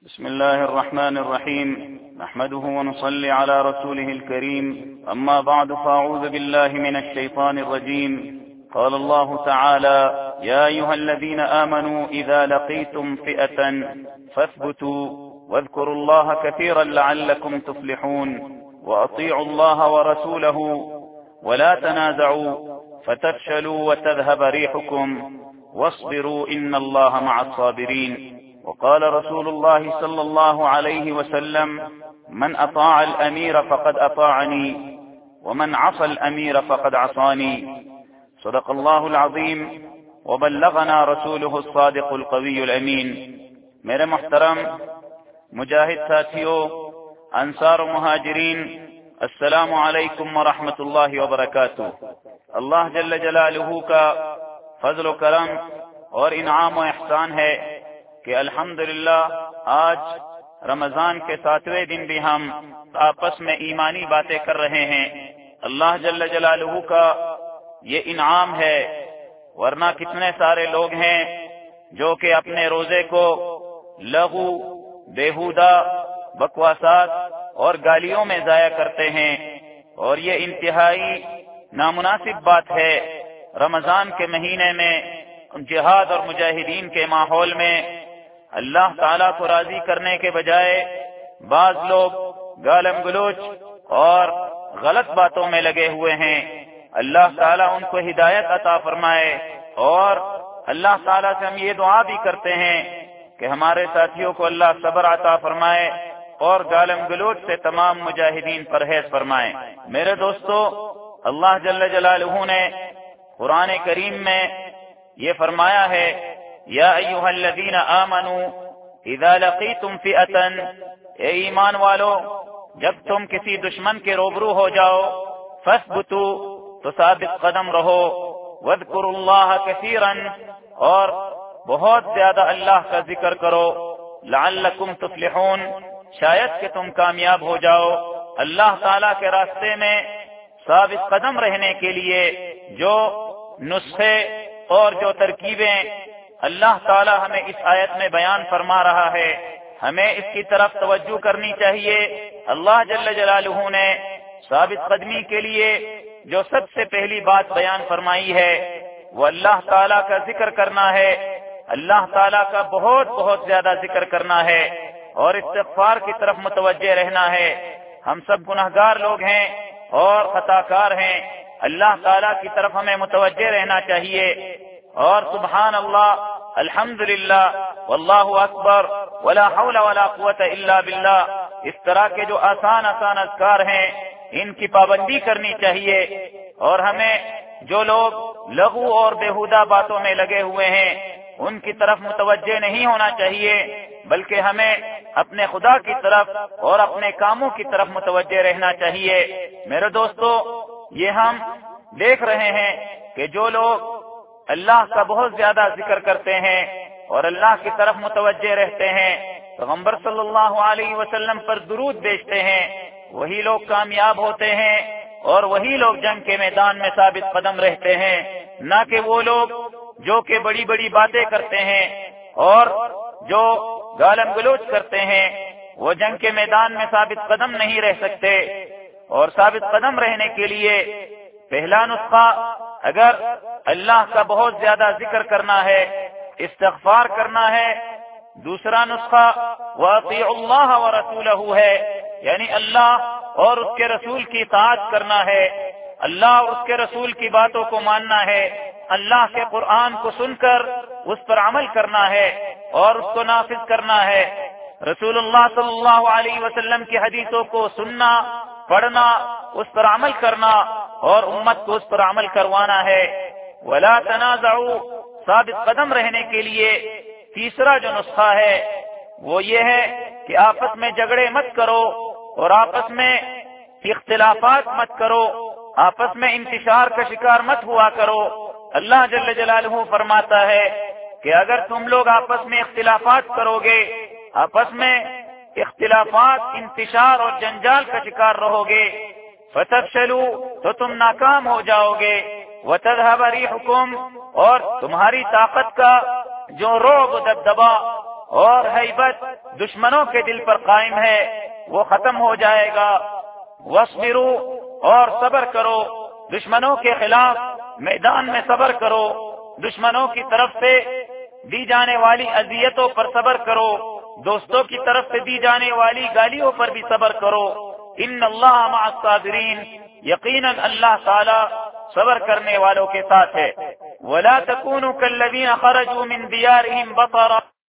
بسم الله الرحمن الرحيم. نحمده ونصلي على رسوله الكريم. أما بعد، فأعوذ بالله من الشيطان الرجيم. قال الله تعالى: يا أيها الذين آمنوا إذا لقيتم فئة فاثبتوا واذكروا الله كثيرا لعلكم تفلحون وأطيعوا الله ورسوله ولا تنازعوا فتفشلوا وتذهب ريحكم واصبروا إن الله مع الصابرين. وقال رسول الله صلى الله عليه وسلم: من أطاع الأمير فقد أطاعني ومن عصى الأمير فقد عصاني. صدق الله العظيم وبلغنا رسوله الصادق القوي الأمين. میرے محترم مجاہد ساتھیوں، انصار و مہاجرین، السلام علیکم ورحمۃ اللہ وبرکاتہ۔ اللہ جل جلالہ کا فضل و کرم اور انعام و احسان ہے کہ الحمدللہ آج رمضان کے 7ویں دن بھی ہم آپس میں ایمانی باتیں کر رہے ہیں۔ اللہ جل جلالہ کا یہ انعام ہے، ورنہ کتنے سارے لوگ ہیں جو کہ اپنے روزے کو لغو، بیہودہ بکواسات اور گالیوں میں ضائع کرتے ہیں، اور یہ انتہائی نامناسب بات ہے۔ رمضان کے مہینے میں جہاد اور مجاہدین کے ماحول میں اللہ تعالیٰ کو راضی کرنے کے بجائے بعض لوگ گالم گلوچ اور غلط باتوں میں لگے ہوئے ہیں۔ اللہ تعالیٰ ان کو ہدایت عطا فرمائے، اور اللہ تعالیٰ سے ہم یہ دعا بھی کرتے ہیں کہ ہمارے ساتھیوں کو اللہ صبر عطا فرمائے اور گالم گلوچ سے تمام مجاہدین پرہیز فرمائے۔ میرے دوستو، اللہ جل جلالہ نے قرآن کریم میں یہ فرمایا ہے: یا ایھا الذین آمنوا اذا لقیتم فئۃ، اے ایمان والو، جب تم کسی دشمن کے روبرو ہو جاؤ، فاثبتوا، تو ثابت قدم رہو، واذکروا اللہ کثیرا، اور بہت زیادہ اللہ کا ذکر کرو، لعلکم تفلحون، شاید کہ تم کامیاب ہو جاؤ۔ اللہ تعالیٰ کے راستے میں ثابت قدم رہنے کے لیے جو نسخے اور جو ترکیبیں اللہ تعالیٰ ہمیں اس آیت میں بیان فرما رہا ہے، ہمیں اس کی طرف توجہ کرنی چاہیے۔ اللہ جل جلالہ نے ثابت قدمی کے لیے جو سب سے پہلی بات بیان فرمائی ہے وہ اللہ تعالیٰ کا ذکر کرنا ہے، اللہ تعالیٰ کا بہت بہت زیادہ ذکر کرنا ہے اور استغفار کی طرف متوجہ رہنا ہے۔ ہم سب گناہگار لوگ ہیں اور خطا کار ہیں، اللہ تعالیٰ کی طرف ہمیں متوجہ رہنا چاہیے، اور سبحان اللہ، الحمدللہ، واللہ اکبر، ولا حول ولا قوت الا باللہ، اس طرح کے جو آسان اذکار ہیں ان کی پابندی کرنی چاہیے، اور ہمیں جو لوگ لغو اور بیہودہ باتوں میں لگے ہوئے ہیں ان کی طرف متوجہ نہیں ہونا چاہیے، بلکہ ہمیں اپنے خدا کی طرف اور اپنے کاموں کی طرف متوجہ رہنا چاہیے۔ میرے دوستو، یہ ہم دیکھ رہے ہیں کہ جو لوگ اللہ کا بہت زیادہ ذکر کرتے ہیں اور اللہ کی طرف متوجہ رہتے ہیں، پیغمبر صلی اللہ علیہ وسلم پر درود بھیجتے ہیں، وہی لوگ کامیاب ہوتے ہیں اور وہی لوگ جنگ کے میدان میں ثابت قدم رہتے ہیں، نہ کہ وہ لوگ جو کہ بڑی بڑی باتیں کرتے ہیں اور جو گالم گلوچ کرتے ہیں، وہ جنگ کے میدان میں ثابت قدم نہیں رہ سکتے۔ اور ثابت قدم رہنے کے لیے پہلا نسخہ، اگر اللہ کا بہت زیادہ ذکر کرنا ہے، استغفار کرنا ہے، دوسرا نسخہ وَأَطِيعُوا اللَّهَ وَرَسُولَهُ ہے، یعنی اللہ اور اس کے رسول کی اطاعت کرنا ہے، اللہ اور اس کے رسول کی باتوں کو ماننا ہے، اللہ کے قرآن کو سن کر اس پر عمل کرنا ہے اور اس کو نافذ کرنا ہے، رسول اللہ صلی اللہ علیہ وسلم کی حدیثوں کو سننا، پڑھنا، اس پر عمل کرنا اور امت کو اس پر عمل کروانا ہے۔ ولا تنازعوا، ثابت قدم رہنے کے لیے تیسرا جو نسخہ ہے وہ یہ ہے کہ آپس میں جھگڑے مت کرو اور آپس میں اختلافات مت کرو، آپس میں انتشار کا شکار مت ہوا کرو۔ اللہ جل جلالہ فرماتا ہے کہ اگر تم لوگ آپس میں اختلافات کرو گے، آپس میں اختلافات، انتشار اور جنجال کا شکار رہو گے، فتفشلوا، تو تم ناکام ہو جاؤ گے، وتذهب ريحكم، اور تمہاری طاقت کا جو رعب و دبدبا اور ہیبت دشمنوں کے دل پر قائم ہے وہ ختم ہو جائے گا۔ واصبروا، اور صبر کرو، دشمنوں کے خلاف میدان میں صبر کرو، دشمنوں کی طرف سے دی جانے والی اذیتوں پر صبر کرو، دوستوں کی طرف سے دی جانے والی گالیوں پر بھی صبر کرو۔ ان اللہ مع الصابرین، یقیناً اللہ تعالی صبر کرنے والوں کے ساتھ ہے۔ ولا تکونوا کالذین خرجوا من دیارہم بطرا